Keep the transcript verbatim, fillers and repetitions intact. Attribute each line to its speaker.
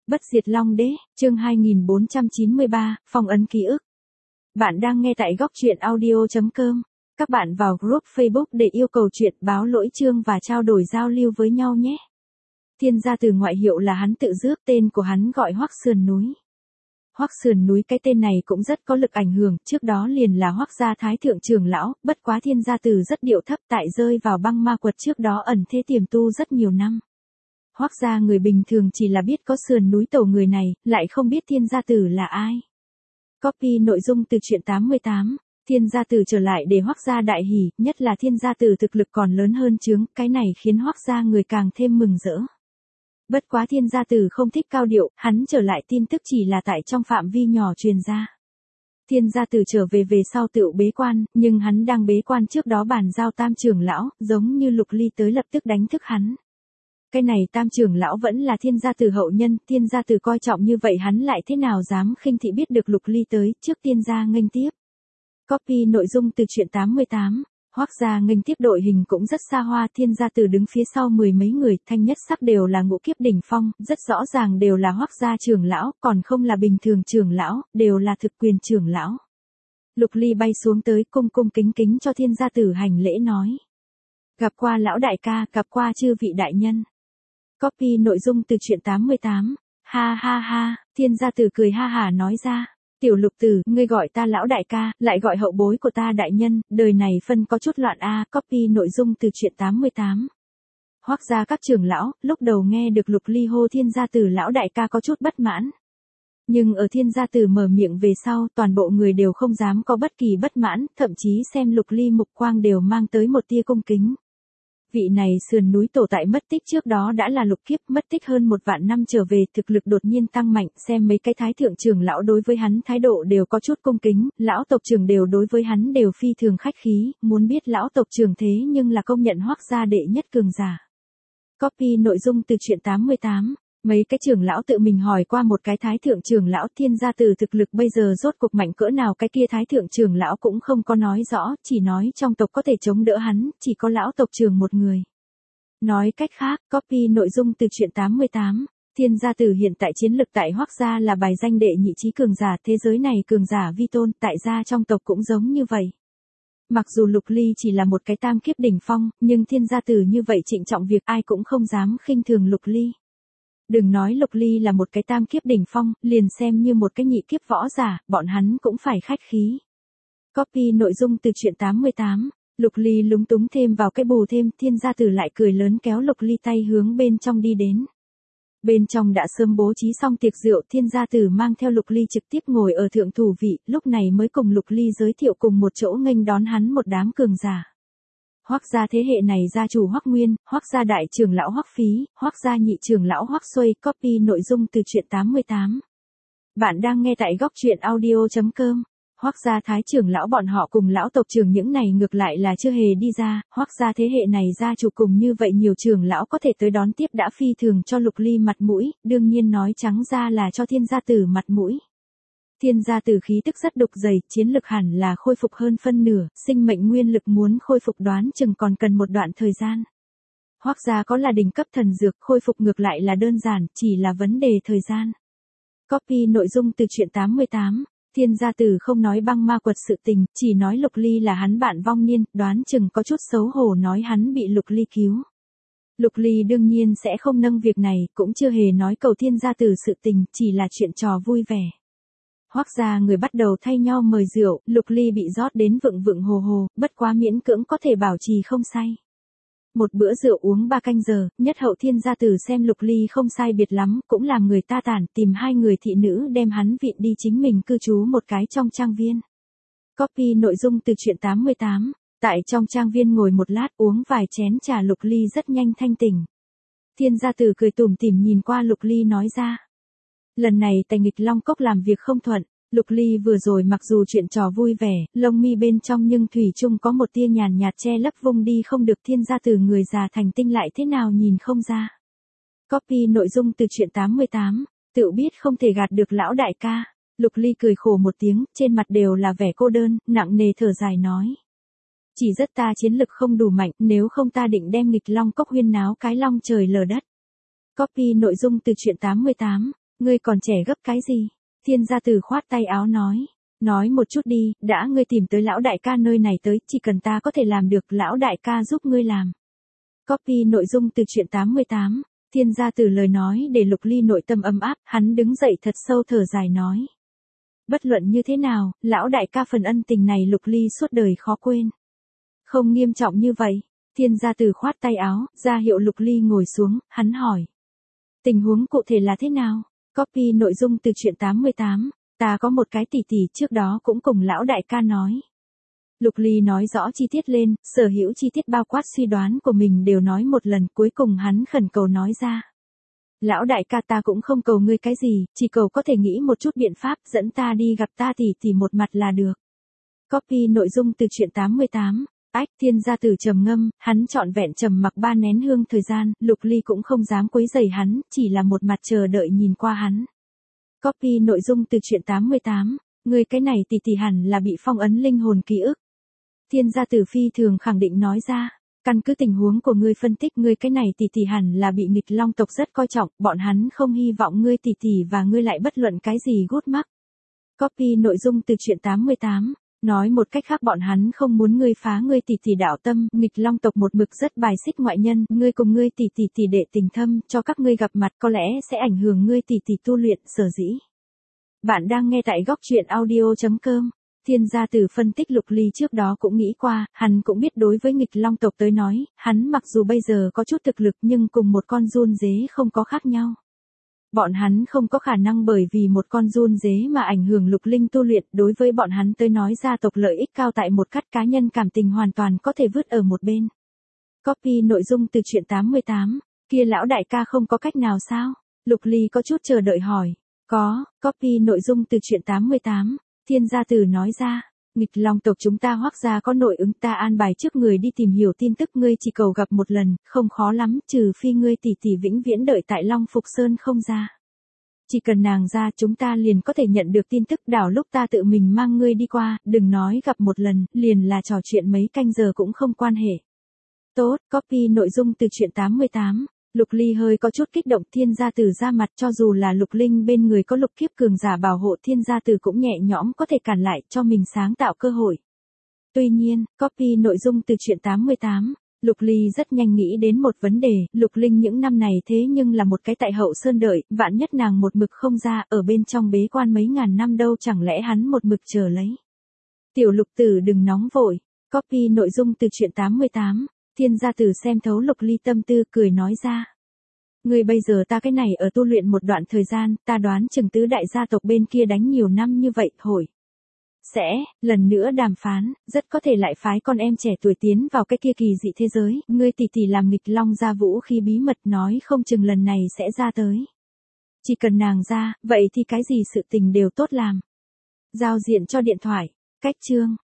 Speaker 1: Bất diệt Long Đế, chương hai nghìn bốn trăm chín mươi ba, phong ấn ký ức. Bạn đang nghe tại góc truyện audio chấm com. Các bạn vào group Facebook để yêu cầu chuyện, báo lỗi chương và trao đổi giao lưu với nhau nhé. Thiên gia từ ngoại hiệu là hắn tự rước, tên của hắn gọi Hoắc Sườn Núi. Hoắc Sườn Núi, cái tên này cũng rất có lực ảnh hưởng, trước đó liền là Hoắc gia thái thượng trưởng lão, bất quá thiên gia từ rất điệu thấp, tại rơi vào băng ma quật trước đó ẩn thế tiềm tu rất nhiều năm. Hoắc gia người bình thường chỉ là biết có Sườn Núi tổ người này, lại không biết thiên gia tử là ai. Copy nội dung từ truyện tám mươi tám. Thiên gia tử trở lại để Hoắc gia đại hỉ, nhất là thiên gia tử thực lực còn lớn hơn chướng, cái này khiến Hoắc gia người càng thêm mừng rỡ. Bất quá thiên gia tử không thích cao điệu, hắn trở lại tin tức chỉ là tại trong phạm vi nhỏ truyền ra. Thiên gia tử trở về về sau tự bế quan, nhưng hắn đang bế quan trước đó bàn giao tam trưởng lão, giống như Lục Ly tới lập tức đánh thức hắn. Cái này tam trưởng lão vẫn là thiên gia tử hậu nhân, thiên gia tử coi trọng như vậy hắn lại thế nào dám khinh thị biết được Lục Ly tới, trước tiên gia nghênh tiếp. Copy nội dung từ truyện tám mươi tám. Hoắc gia nghênh tiếp đội hình cũng rất xa hoa, thiên gia tử đứng phía sau mười mấy người, thanh nhất sắc đều là ngũ kiếp đỉnh phong, rất rõ ràng đều là Hoắc gia trưởng lão, còn không là bình thường trưởng lão, đều là thực quyền trưởng lão. Lục Ly bay xuống tới cung cung kính kính cho thiên gia tử hành lễ nói. Gặp qua lão đại ca, gặp qua chư vị đại nhân. Copy nội dung từ truyện tám mươi tám. Ha ha ha, thiên gia tử cười ha hả nói ra. Tiểu Lục tử, ngươi gọi ta lão đại ca, lại gọi hậu bối của ta đại nhân, đời này phân có chút loạn a. À, copy nội dung từ truyện tám mươi tám. Hoắc gia các trưởng lão, lúc đầu nghe được Lục Ly hô thiên gia tử lão đại ca có chút bất mãn. Nhưng ở thiên gia tử mở miệng về sau, toàn bộ người đều không dám có bất kỳ bất mãn, thậm chí xem Lục Ly mục quang đều mang tới một tia cung kính. Vị này Sườn Núi tổ tại mất tích trước đó đã là lục kiếp, mất tích hơn một vạn năm trở về, thực lực đột nhiên tăng mạnh, xem mấy cái thái thượng trưởng lão đối với hắn thái độ đều có chút cung kính, lão tộc trưởng đều đối với hắn đều phi thường khách khí, muốn biết lão tộc trưởng thế nhưng là công nhận Hoắc gia đệ nhất cường giả. Copy nội dung từ truyện tám mươi tám. Mấy cái trưởng lão tự mình hỏi qua một cái thái thượng trưởng lão thiên gia tử thực lực bây giờ rốt cuộc mạnh cỡ nào, cái kia thái thượng trưởng lão cũng không có nói rõ, chỉ nói trong tộc có thể chống đỡ hắn, chỉ có lão tộc trưởng một người. Nói cách khác, copy nội dung từ truyện tám mươi tám, thiên gia tử hiện tại chiến lực tại Hoắc gia là bài danh đệ nhị chí cường giả, thế giới này cường giả vi tôn, tại gia trong tộc cũng giống như vậy. Mặc dù Lục Ly chỉ là một cái tam kiếp đỉnh phong, nhưng thiên gia tử như vậy trịnh trọng việc ai cũng không dám khinh thường Lục Ly. Đừng nói Lục Ly là một cái tam kiếp đỉnh phong, liền xem như một cái nhị kiếp võ giả, bọn hắn cũng phải khách khí. Copy nội dung từ truyện tám mươi tám. Lục Ly lúng túng thêm vào cái bù thêm, thiên gia tử lại cười lớn kéo Lục Ly tay hướng bên trong đi đến. Bên trong đã sớm bố trí xong tiệc rượu, thiên gia tử mang theo Lục Ly trực tiếp ngồi ở thượng thủ vị, lúc này mới cùng Lục Ly giới thiệu cùng một chỗ nghênh đón hắn một đám cường giả. Hoắc gia thế hệ này gia chủ Hoắc Nguyên, Hoắc gia đại trưởng lão Hoắc Phí, Hoắc gia nhị trưởng lão Hoắc Xuôi. Copy nội dung từ truyện tám mươi tám. Bạn đang nghe tại góc truyện audio chấm com. Hoắc gia thái trưởng lão bọn họ cùng lão tộc trưởng những này ngược lại là chưa hề đi ra, Hoắc gia thế hệ này gia chủ cùng như vậy nhiều trưởng lão có thể tới đón tiếp đã phi thường cho Lục Ly mặt mũi, đương nhiên nói trắng ra là cho thiên gia tử mặt mũi. Thiên gia tử khí tức rất đục dày, chiến lực hẳn là khôi phục hơn phân nửa, sinh mệnh nguyên lực muốn khôi phục đoán chừng còn cần một đoạn thời gian. Hoắc gia có là đỉnh cấp thần dược, khôi phục ngược lại là đơn giản, chỉ là vấn đề thời gian. Copy nội dung từ truyện tám mươi tám. Thiên gia tử không nói băng ma quật sự tình, chỉ nói Lục Ly là hắn bạn vong niên, đoán chừng có chút xấu hổ nói hắn bị Lục Ly cứu. Lục Ly đương nhiên sẽ không nâng việc này, cũng chưa hề nói cầu thiên gia tử sự tình, chỉ là chuyện trò vui vẻ. Hoắc gia người bắt đầu thay nhau mời rượu, Lục Ly bị rót đến vựng vựng hồ hồ, bất quá miễn cưỡng có thể bảo trì không say. Một bữa rượu uống ba canh giờ, nhất hậu thiên gia tử xem Lục Ly không sai biệt lắm, cũng làm người ta tản, tìm hai người thị nữ đem hắn vịn đi chính mình cư trú một cái trong trang viên. Copy nội dung từ truyện tám mươi tám. Tại trong trang viên ngồi một lát uống vài chén trà, Lục Ly rất nhanh thanh tỉnh. Thiên gia tử cười tủm tỉm nhìn qua Lục Ly nói ra. Lần này tại nghịch Long Cốc làm việc không thuận, Lục Ly vừa rồi mặc dù chuyện trò vui vẻ, lông mi bên trong nhưng thủy chung có một tia nhàn nhạt che lấp vung đi không được, thiên gia tử người già thành tinh lại thế nào nhìn không ra. Copy nội dung từ truyện tám mươi tám, tự biết không thể gạt được lão đại ca, Lục Ly cười khổ một tiếng, trên mặt đều là vẻ cô đơn, nặng nề thở dài nói. Chỉ rất ta chiến lực không đủ mạnh, nếu không ta định đem nghịch Long Cốc huyên náo cái long trời lở đất. Copy nội dung từ truyện tám mươi tám. Ngươi còn trẻ gấp cái gì? Thiên gia tử khoát tay áo nói. Nói một chút đi, đã ngươi tìm tới lão đại ca nơi này tới, chỉ cần ta có thể làm được, lão đại ca giúp ngươi làm. Copy nội dung từ truyện tám mươi tám. Thiên gia tử lời nói để Lục Ly nội tâm ấm áp, hắn đứng dậy thật sâu thở dài nói. Bất luận như thế nào, lão đại ca phần ân tình này Lục Ly suốt đời khó quên. Không nghiêm trọng như vậy, thiên gia tử khoát tay áo, ra hiệu Lục Ly ngồi xuống, hắn hỏi. Tình huống cụ thể là thế nào? Copy nội dung từ truyện tám mươi tám. Ta có một cái tỷ tỷ trước đó cũng cùng lão đại ca nói. Lục Ly nói rõ chi tiết lên, sở hữu chi tiết bao quát suy đoán của mình đều nói một lần, cuối cùng hắn khẩn cầu nói ra. Lão đại ca, ta cũng không cầu ngươi cái gì, chỉ cầu có thể nghĩ một chút biện pháp dẫn ta đi gặp ta tỷ tỷ một mặt là được. Copy nội dung từ truyện tám mươi tám. Ách, thiên gia tử trầm ngâm, hắn trọn vẹn trầm mặc ba nén hương thời gian, Lục Ly cũng không dám quấy rầy hắn, chỉ là một mặt chờ đợi nhìn qua hắn. Copy nội dung từ truyện tám mươi tám. Người cái này tỷ tỷ hẳn là bị phong ấn linh hồn ký ức. Thiên gia tử phi thường khẳng định nói ra. Căn cứ tình huống của ngươi phân tích, ngươi cái này tỷ tỷ hẳn là bị nghịch long tộc rất coi trọng, bọn hắn không hy vọng ngươi tỷ tỷ và ngươi lại bất luận cái gì gút mắc. Copy nội dung từ truyện tám mươi tám. Nói một cách khác, bọn hắn không muốn ngươi phá ngươi tỷ tỷ đạo tâm, nghịch long tộc một mực rất bài xích ngoại nhân, ngươi cùng ngươi tỷ tỷ tỷ đệ tình thâm, cho các ngươi gặp mặt có lẽ sẽ ảnh hưởng ngươi tỷ tỷ tu luyện, sở dĩ. Bạn đang nghe tại góc truyện audio chấm com. Thiên gia tử phân tích Lục Ly trước đó cũng nghĩ qua, hắn cũng biết đối với nghịch long tộc tới nói, hắn mặc dù bây giờ có chút thực lực nhưng cùng một con giun dế không có khác nhau. Bọn hắn không có khả năng bởi vì một con giun dế mà ảnh hưởng Lục Linh tu luyện, đối với bọn hắn tới nói gia tộc lợi ích cao tại một cách cá nhân cảm tình hoàn toàn có thể vứt ở một bên. Copy nội dung từ truyện tám mươi tám. Kia lão đại ca không có cách nào sao? Lục Ly có chút chờ đợi hỏi. Có, copy nội dung từ truyện tám mươi tám. Thiên gia tử nói ra. Nghịch long tộc chúng ta Hoắc gia có nội ứng, ta an bài trước người đi tìm hiểu tin tức, ngươi chỉ cầu gặp một lần, không khó lắm, trừ phi ngươi tỷ tỷ vĩnh viễn đợi tại Long Phục Sơn không ra. Chỉ cần nàng ra chúng ta liền có thể nhận được tin tức, đảo lúc ta tự mình mang ngươi đi qua, đừng nói gặp một lần, liền là trò chuyện mấy canh giờ cũng không quan hệ. Tốt, copy nội dung từ truyện tám mươi tám. Lục Ly hơi có chút kích động, thiên gia tử ra mặt, cho dù là Lục Linh bên người có lục kiếp cường giả bảo hộ, thiên gia tử cũng nhẹ nhõm có thể cản lại, cho mình sáng tạo cơ hội. Tuy nhiên, copy nội dung từ truyện tám mươi tám. Lục Ly rất nhanh nghĩ đến một vấn đề, Lục Linh những năm này thế nhưng là một cái tại hậu sơn đợi, vạn nhất nàng một mực không ra, ở bên trong bế quan mấy ngàn năm đâu, chẳng lẽ hắn một mực chờ lấy. Tiểu Lục tử đừng nóng vội. Copy nội dung từ truyện tám mươi tám. Thiên gia tử xem thấu Lục Ly tâm tư, cười nói ra. Ngươi bây giờ ta cái này ở tu luyện một đoạn thời gian, ta đoán chừng tứ đại gia tộc bên kia đánh nhiều năm như vậy, hồi sẽ, lần nữa đàm phán, rất có thể lại phái con em trẻ tuổi tiến vào cái kia kỳ dị thế giới, ngươi tỷ tỷ làm nghịch long gia vũ khí bí mật, nói không chừng lần này sẽ ra tới. Chỉ cần nàng ra, vậy thì cái gì sự tình đều tốt làm. Giao diện cho điện thoại, cách chương.